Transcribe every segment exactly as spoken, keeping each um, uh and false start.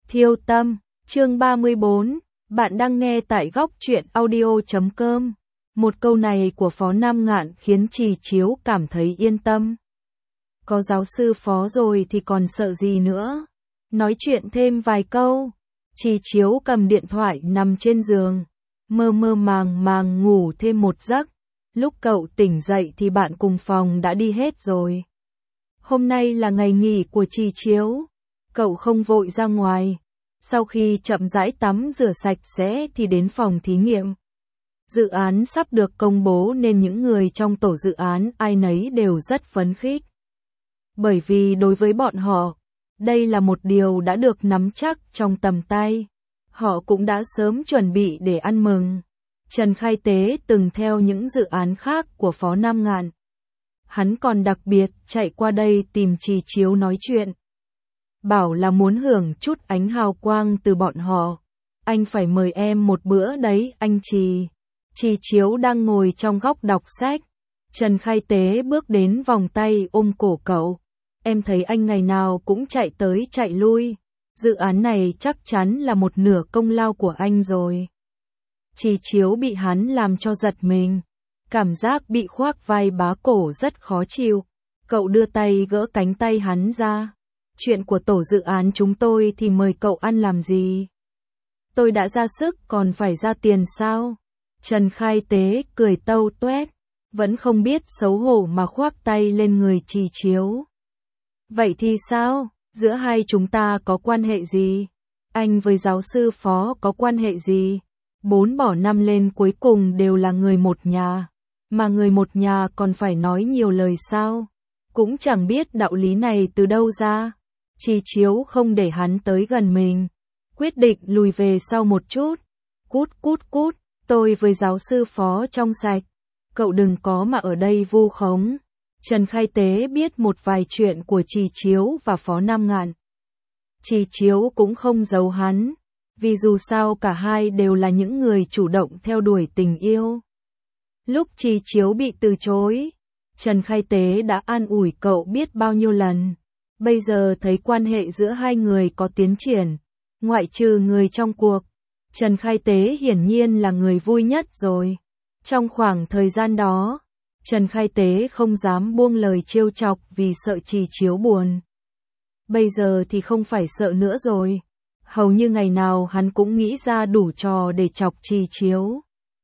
Thiêu tâm, chương ba mươi bốn, bạn đang nghe tại góc truyện audio chấm com. Một câu này của Phó Nam Ngạn khiến Trì Chiếu cảm thấy yên tâm. Có giáo sư Phó rồi thì còn sợ gì nữa. Nói chuyện thêm vài câu, Trì Chiếu cầm điện thoại nằm trên giường, mơ mơ màng màng ngủ thêm một giấc. Lúc cậu tỉnh dậy thì bạn cùng phòng đã đi hết rồi. Hôm nay là ngày nghỉ của Trì Chiếu. Cậu không vội ra ngoài. Sau khi chậm rãi tắm rửa sạch sẽ thì đến phòng thí nghiệm. Dự án sắp được công bố nên những người trong tổ dự án ai nấy đều rất phấn khích. Bởi vì đối với bọn họ, đây là một điều đã được nắm chắc trong tầm tay. Họ cũng đã sớm chuẩn bị để ăn mừng. Trần Khai Tế từng theo những dự án khác của Phó Nam Ngạn. Hắn còn đặc biệt chạy qua đây tìm Trì Chiếu nói chuyện. Bảo là muốn hưởng chút ánh hào quang từ bọn họ. Anh phải mời em một bữa đấy anh Trì. Trì Chiếu đang ngồi trong góc đọc sách. Trần Khai Tế bước đến vòng tay ôm cổ cậu. Em thấy anh ngày nào cũng chạy tới chạy lui. Dự án này chắc chắn là một nửa công lao của anh rồi. Trì Chiếu bị hắn làm cho giật mình. Cảm giác bị khoác vai bá cổ rất khó chịu. Cậu đưa tay gỡ cánh tay hắn ra. Chuyện của tổ dự án chúng tôi thì mời cậu ăn làm gì? Tôi đã ra sức còn phải ra tiền sao? Trần Khai Tế cười tâu tuét, vẫn không biết xấu hổ mà khoác tay lên người Trì Chiếu. Vậy thì sao? Giữa hai chúng ta có quan hệ gì? Anh với giáo sư Phó có quan hệ gì? Bốn bỏ năm lên cuối cùng đều là người một nhà. Mà người một nhà còn phải nói nhiều lời sao? Cũng chẳng biết đạo lý này từ đâu ra. Trì Chiếu không để hắn tới gần mình. Quyết định lùi về sau một chút. Cút cút cút, tôi với giáo sư Phó trong sạch. Cậu đừng có mà ở đây vu khống. Trần Khai Tế biết một vài chuyện của Trì Chiếu và Phó Nam Ngạn. Trì Chiếu cũng không giấu hắn. Vì dù sao cả hai đều là những người chủ động theo đuổi tình yêu. Lúc Trì Chiếu bị từ chối, Trần Khai Tế đã an ủi cậu biết bao nhiêu lần. Bây giờ thấy quan hệ giữa hai người có tiến triển, ngoại trừ người trong cuộc, Trần Khai Tế hiển nhiên là người vui nhất rồi. Trong khoảng thời gian đó, Trần Khai Tế không dám buông lời trêu chọc vì sợ Trì Chiếu buồn. Bây giờ thì không phải sợ nữa rồi. Hầu như ngày nào hắn cũng nghĩ ra đủ trò để chọc Trì Chiếu.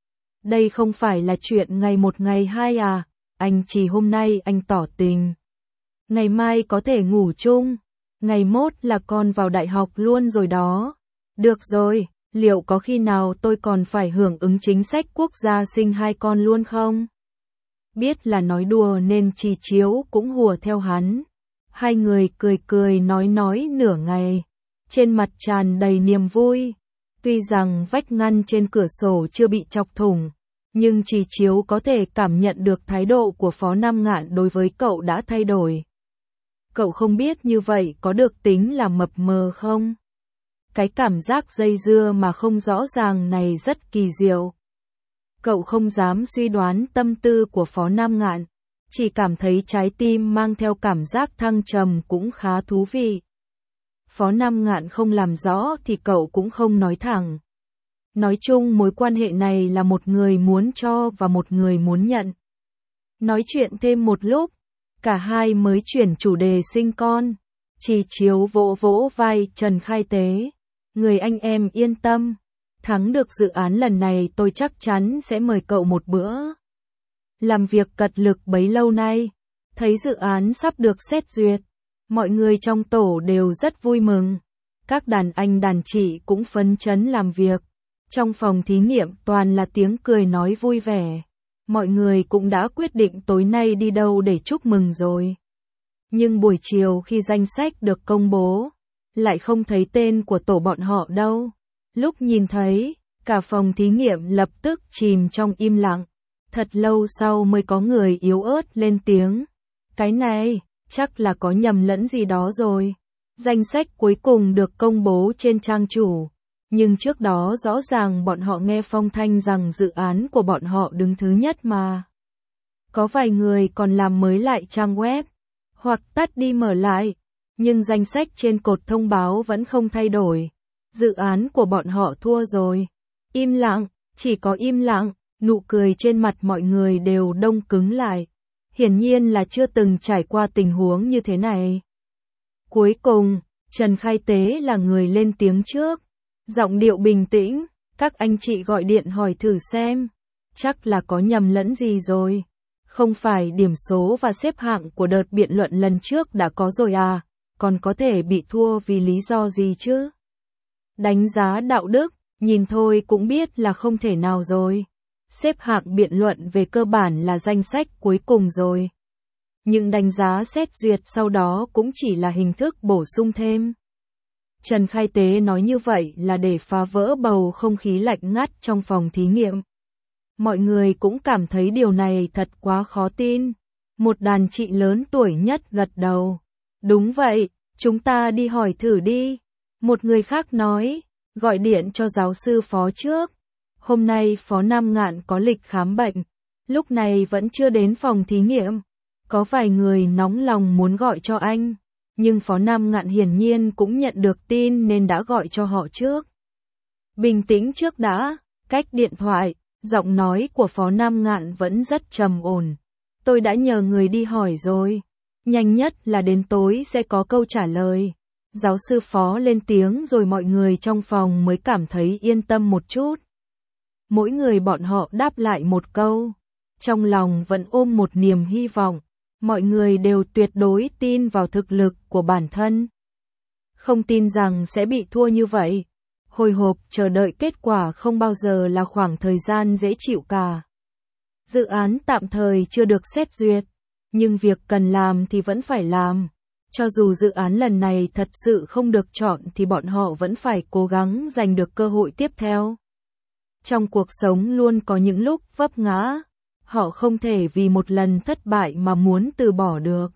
Đây không phải là chuyện ngày một ngày hai à, anh Trì hôm nay anh tỏ tình. Ngày mai có thể ngủ chung, ngày mốt là con vào đại học luôn rồi đó. Được rồi, liệu có khi nào tôi còn phải hưởng ứng chính sách quốc gia sinh hai con luôn không? Biết là nói đùa nên Trì Chiếu cũng hùa theo hắn. Hai người cười cười nói nói nửa ngày, trên mặt tràn đầy niềm vui. Tuy rằng vách ngăn trên cửa sổ chưa bị chọc thủng, nhưng Trì Chiếu có thể cảm nhận được thái độ của Phó Nam Ngạn đối với cậu đã thay đổi. Cậu không biết như vậy có được tính là mập mờ không? Cái cảm giác dây dưa mà không rõ ràng này rất kỳ diệu. Cậu không dám suy đoán tâm tư của Phó Nam Ngạn, chỉ cảm thấy trái tim mang theo cảm giác thăng trầm cũng khá thú vị. Phó Nam Ngạn không làm rõ thì cậu cũng không nói thẳng. Nói chung mối quan hệ này là một người muốn cho và một người muốn nhận. Nói chuyện thêm một lúc, cả hai mới chuyển chủ đề sinh con. Trì Chiếu vỗ vỗ vai Trần Khai Tế. Người anh em yên tâm. Thắng được dự án lần này tôi chắc chắn sẽ mời cậu một bữa. Làm việc cật lực bấy lâu nay. Thấy dự án sắp được xét duyệt. Mọi người trong tổ đều rất vui mừng. Các đàn anh đàn chị cũng phấn chấn làm việc. Trong phòng thí nghiệm toàn là tiếng cười nói vui vẻ. Mọi người cũng đã quyết định tối nay đi đâu để chúc mừng rồi. Nhưng buổi chiều khi danh sách được công bố, lại không thấy tên của tổ bọn họ đâu. Lúc nhìn thấy, cả phòng thí nghiệm lập tức chìm trong im lặng. Thật lâu sau mới có người yếu ớt lên tiếng. Cái này, chắc là có nhầm lẫn gì đó rồi. Danh sách cuối cùng được công bố trên trang chủ. Nhưng trước đó rõ ràng bọn họ nghe phong thanh rằng dự án của bọn họ đứng thứ nhất mà. Có vài người còn làm mới lại trang web, hoặc tắt đi mở lại, nhưng danh sách trên cột thông báo vẫn không thay đổi. Dự án của bọn họ thua rồi. Im lặng, chỉ có im lặng, nụ cười trên mặt mọi người đều đông cứng lại. Hiển nhiên là chưa từng trải qua tình huống như thế này. Cuối cùng, Trần Khai Tế là người lên tiếng trước. Giọng điệu bình tĩnh, các anh chị gọi điện hỏi thử xem. Chắc là có nhầm lẫn gì rồi. Không phải điểm số và xếp hạng của đợt biện luận lần trước đã có rồi à, còn có thể bị thua vì lý do gì chứ? Đánh giá đạo đức, nhìn thôi cũng biết là không thể nào rồi. Xếp hạng biện luận về cơ bản là danh sách cuối cùng rồi. Nhưng đánh giá xét duyệt sau đó cũng chỉ là hình thức bổ sung thêm. Trần Khai Tế nói như vậy là để phá vỡ bầu không khí lạnh ngắt trong phòng thí nghiệm. Mọi người cũng cảm thấy điều này thật quá khó tin. Một đàn chị lớn tuổi nhất gật đầu. Đúng vậy, chúng ta đi hỏi thử đi. Một người khác nói, gọi điện cho giáo sư Phó trước. Hôm nay Phó Nam Ngạn có lịch khám bệnh, lúc này vẫn chưa đến phòng thí nghiệm. Có vài người nóng lòng muốn gọi cho anh, nhưng Phó Nam Ngạn hiển nhiên cũng nhận được tin nên đã gọi cho họ trước. Bình tĩnh trước đã, cách điện thoại, giọng nói của Phó Nam Ngạn vẫn rất trầm ổn. Tôi đã nhờ người đi hỏi rồi, nhanh nhất là đến tối sẽ có câu trả lời. Giáo sư Phó lên tiếng rồi mọi người trong phòng mới cảm thấy yên tâm một chút. Mỗi người bọn họ đáp lại một câu, trong lòng vẫn ôm một niềm hy vọng. Mọi người đều tuyệt đối tin vào thực lực của bản thân. Không tin rằng sẽ bị thua như vậy. Hồi hộp chờ đợi kết quả không bao giờ là khoảng thời gian dễ chịu cả. Dự án tạm thời chưa được xét duyệt, nhưng việc cần làm thì vẫn phải làm. Cho dù dự án lần này thật sự không được chọn thì bọn họ vẫn phải cố gắng giành được cơ hội tiếp theo. Trong cuộc sống luôn có những lúc vấp ngã. Họ không thể vì một lần thất bại mà muốn từ bỏ được.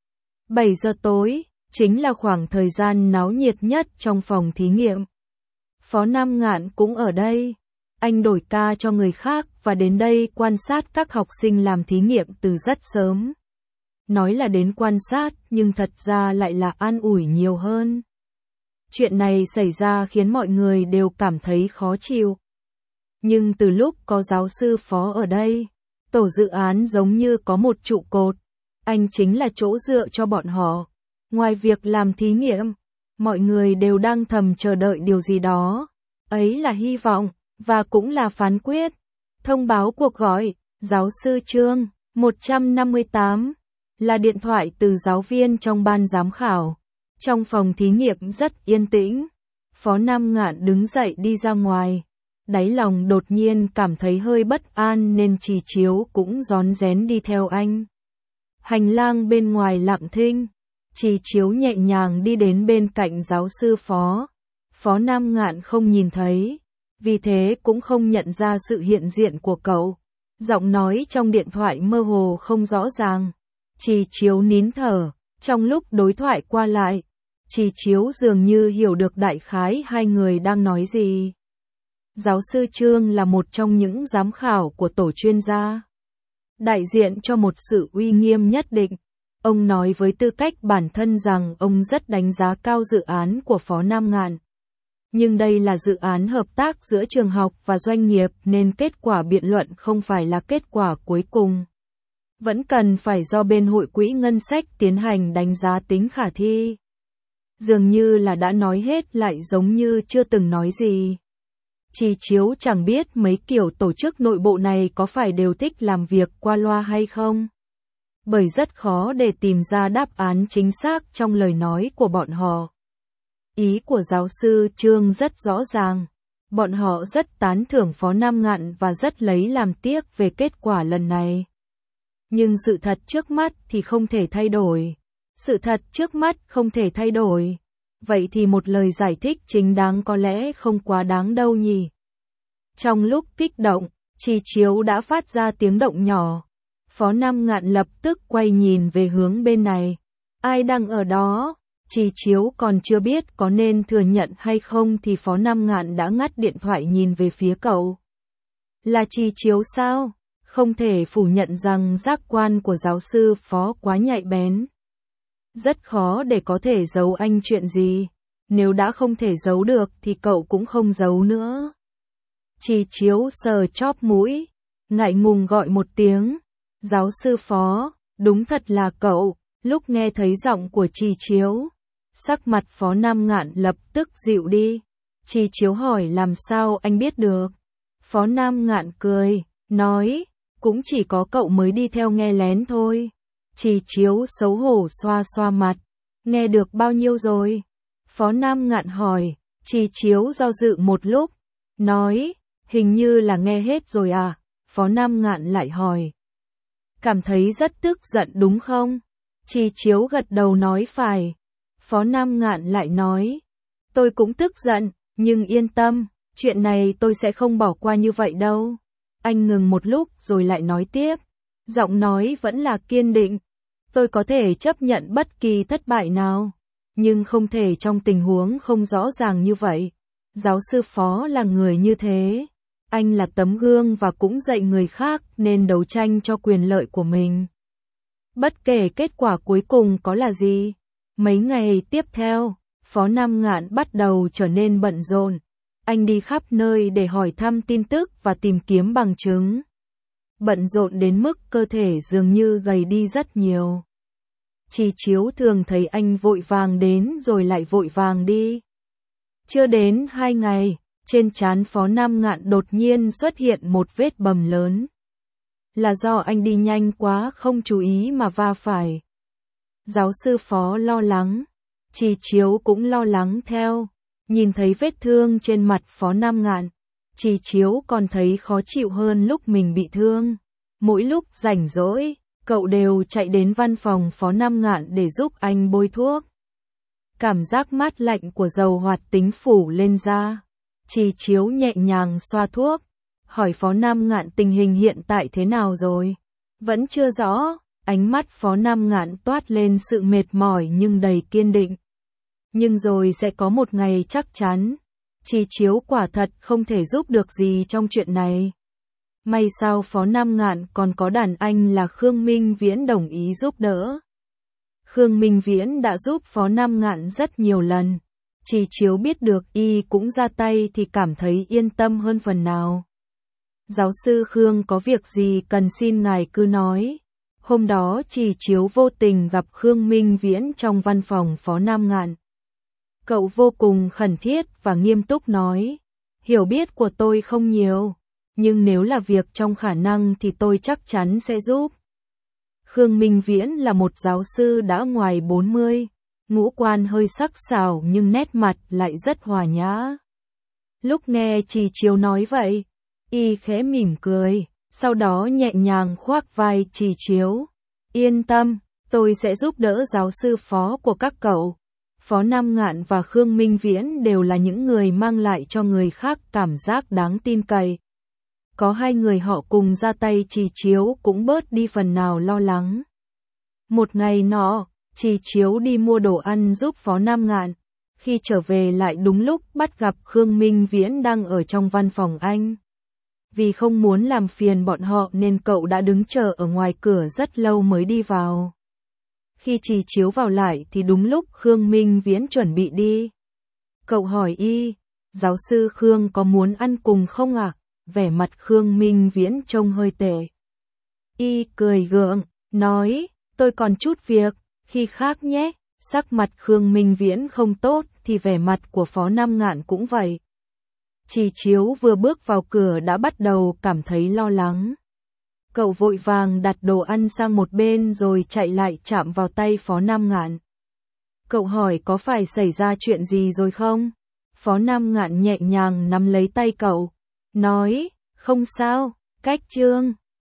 bảy giờ tối, chính là khoảng thời gian náo nhiệt nhất trong phòng thí nghiệm. Phó Nam Ngạn cũng ở đây. Anh đổi ca cho người khác và đến đây quan sát các học sinh làm thí nghiệm từ rất sớm. Nói là đến quan sát nhưng thật ra lại là an ủi nhiều hơn. Chuyện này xảy ra khiến mọi người đều cảm thấy khó chịu. Nhưng từ lúc có giáo sư Phó ở đây, tổ dự án giống như có một trụ cột, anh chính là chỗ dựa cho bọn họ. Ngoài việc làm thí nghiệm, mọi người đều đang thầm chờ đợi điều gì đó. Ấy là hy vọng, và cũng là phán quyết. Thông báo cuộc gọi, giáo sư Trương, một trăm năm mươi tám, là điện thoại từ giáo viên trong ban giám khảo. Trong phòng thí nghiệm rất yên tĩnh, Phó Nam Ngạn đứng dậy đi ra ngoài. Đáy lòng đột nhiên cảm thấy hơi bất an nên Trì Chiếu cũng rón rén đi theo anh. Hành lang bên ngoài lặng thinh, Trì Chiếu nhẹ nhàng đi đến bên cạnh giáo sư Phó. Phó Nam Ngạn không nhìn thấy, vì thế cũng không nhận ra sự hiện diện của cậu. Giọng nói trong điện thoại mơ hồ không rõ ràng. Trì Chiếu nín thở, trong lúc đối thoại qua lại, Trì Chiếu dường như hiểu được đại khái hai người đang nói gì. Giáo sư Trương là một trong những giám khảo của tổ chuyên gia, đại diện cho một sự uy nghiêm nhất định. Ông nói với tư cách bản thân rằng ông rất đánh giá cao dự án của Phó Nam Ngạn. Nhưng đây là dự án hợp tác giữa trường học và doanh nghiệp nên kết quả biện luận không phải là kết quả cuối cùng. Vẫn cần phải do bên hội quỹ ngân sách tiến hành đánh giá tính khả thi. Dường như là đã nói hết lại giống như chưa từng nói gì. Trì Chiếu chẳng biết mấy kiểu tổ chức nội bộ này có phải đều thích làm việc qua loa hay không. Bởi rất khó để tìm ra đáp án chính xác trong lời nói của bọn họ. Ý của giáo sư Trương rất rõ ràng. Bọn họ rất tán thưởng Phó Nam Ngạn và rất lấy làm tiếc về kết quả lần này. Nhưng sự thật trước mắt thì không thể thay đổi. Sự thật trước mắt không thể thay đổi. Vậy thì một lời giải thích chính đáng có lẽ không quá đáng đâu nhỉ. Trong lúc kích động, Trì Chiếu đã phát ra tiếng động nhỏ. Phó Nam Ngạn lập tức quay nhìn về hướng bên này. Ai đang ở đó? Trì Chiếu còn chưa biết có nên thừa nhận hay không thì Phó Nam Ngạn đã ngắt điện thoại nhìn về phía cậu. Là Trì Chiếu sao? Không thể phủ nhận rằng giác quan của giáo sư Phó quá nhạy bén. Rất khó để có thể giấu anh chuyện gì. nếu đã không thể giấu được thì cậu cũng không giấu nữa. Trì Chiếu sờ chóp mũi, ngại ngùng gọi một tiếng, giáo sư Phó, đúng thật là cậu. Lúc nghe thấy giọng của Trì Chiếu, sắc mặt Phó Nam Ngạn lập tức dịu đi. Trì Chiếu hỏi làm sao anh biết được. Phó Nam Ngạn cười, nói, cũng chỉ có cậu mới đi theo nghe lén thôi. Trì Chiếu xấu hổ xoa xoa mặt, nghe được bao nhiêu rồi? Phó Nam Ngạn hỏi. Trì Chiếu do dự một lúc, nói, hình như là nghe hết rồi à? Phó Nam Ngạn lại hỏi, cảm thấy rất tức giận đúng không? Trì Chiếu gật đầu nói phải. Phó Nam Ngạn lại nói, tôi cũng tức giận, nhưng yên tâm, chuyện này tôi sẽ không bỏ qua như vậy đâu. Anh ngừng một lúc rồi lại nói tiếp, giọng nói vẫn là kiên định. Tôi có thể chấp nhận bất kỳ thất bại nào, nhưng không thể trong tình huống không rõ ràng như vậy. Giáo sư Phó là người như thế. Anh là tấm gương và cũng dạy người khác nên đấu tranh cho quyền lợi của mình. Bất kể kết quả cuối cùng có là gì. Mấy ngày tiếp theo, Phó Nam Ngạn bắt đầu trở nên bận rộn. Anh đi khắp nơi để hỏi thăm tin tức và tìm kiếm bằng chứng. Bận rộn đến mức cơ thể dường như gầy đi rất nhiều. Trì Chiếu thường thấy anh vội vàng đến rồi lại vội vàng đi. Chưa đến hai ngày, trên trán Phó Nam Ngạn đột nhiên xuất hiện một vết bầm lớn. Là do anh đi nhanh quá không chú ý mà va phải. Giáo sư Phó lo lắng, Trì Chiếu cũng lo lắng theo. Nhìn thấy vết thương trên mặt Phó Nam Ngạn, Trì Chiếu còn thấy khó chịu hơn lúc mình bị thương. Mỗi lúc rảnh rỗi, cậu đều chạy đến văn phòng Phó Nam Ngạn để giúp anh bôi thuốc. Cảm giác mát lạnh của dầu hoạt tính phủ lên da. Trì Chiếu nhẹ nhàng xoa thuốc, hỏi Phó Nam Ngạn tình hình hiện tại thế nào rồi. Vẫn chưa rõ, ánh mắt Phó Nam Ngạn toát lên sự mệt mỏi nhưng đầy kiên định. Nhưng rồi sẽ có một ngày chắc chắn. Trì Chiếu quả thật không thể giúp được gì trong chuyện này. May sao Phó Nam Ngạn còn có đàn anh là Khương Minh Viễn đồng ý giúp đỡ. Khương Minh Viễn đã giúp Phó Nam Ngạn rất nhiều lần. Trì Chiếu biết được y cũng ra tay thì cảm thấy yên tâm hơn phần nào. Giáo sư Khương có việc gì cần xin ngài cứ nói. Hôm đó Trì Chiếu vô tình gặp Khương Minh Viễn trong văn phòng Phó Nam Ngạn. Cậu vô cùng khẩn thiết và nghiêm túc nói, hiểu biết của tôi không nhiều, nhưng nếu là việc trong khả năng thì tôi chắc chắn sẽ giúp. Khương Minh Viễn là một giáo sư đã ngoài bốn mươi, ngũ quan hơi sắc sảo nhưng nét mặt lại rất hòa nhã. Lúc nghe Trì Chiếu nói vậy, y khẽ mỉm cười, sau đó nhẹ nhàng khoác vai Trì Chiếu. Yên tâm, tôi sẽ giúp đỡ giáo sư Phó của các cậu. Phó Nam Ngạn và Khương Minh Viễn đều là những người mang lại cho người khác cảm giác đáng tin cậy. Có hai người họ cùng ra tay Trì Chiếu cũng bớt đi phần nào lo lắng. Một ngày nọ, Trì Chiếu đi mua đồ ăn giúp Phó Nam Ngạn. Khi trở về lại đúng lúc bắt gặp Khương Minh Viễn đang ở trong văn phòng anh. Vì không muốn làm phiền bọn họ nên cậu đã đứng chờ ở ngoài cửa rất lâu mới đi vào. Khi Trì Chiếu vào lại thì đúng lúc Khương Minh Viễn chuẩn bị đi. Cậu hỏi y, giáo sư Khương có muốn ăn cùng không ạ? À? Vẻ mặt Khương Minh Viễn trông hơi tệ. Y cười gượng, nói, tôi còn chút việc, khi khác nhé. Sắc mặt Khương Minh Viễn không tốt thì vẻ mặt của Phó Nam Ngạn cũng vậy. Trì Chiếu vừa bước vào cửa đã bắt đầu cảm thấy lo lắng. Cậu vội vàng đặt đồ ăn sang một bên rồi chạy lại chạm vào tay Phó Nam Ngạn. Cậu hỏi có phải xảy ra chuyện gì rồi không? Phó Nam Ngạn nhẹ nhàng nắm lấy tay cậu, nói, không sao, cách chương.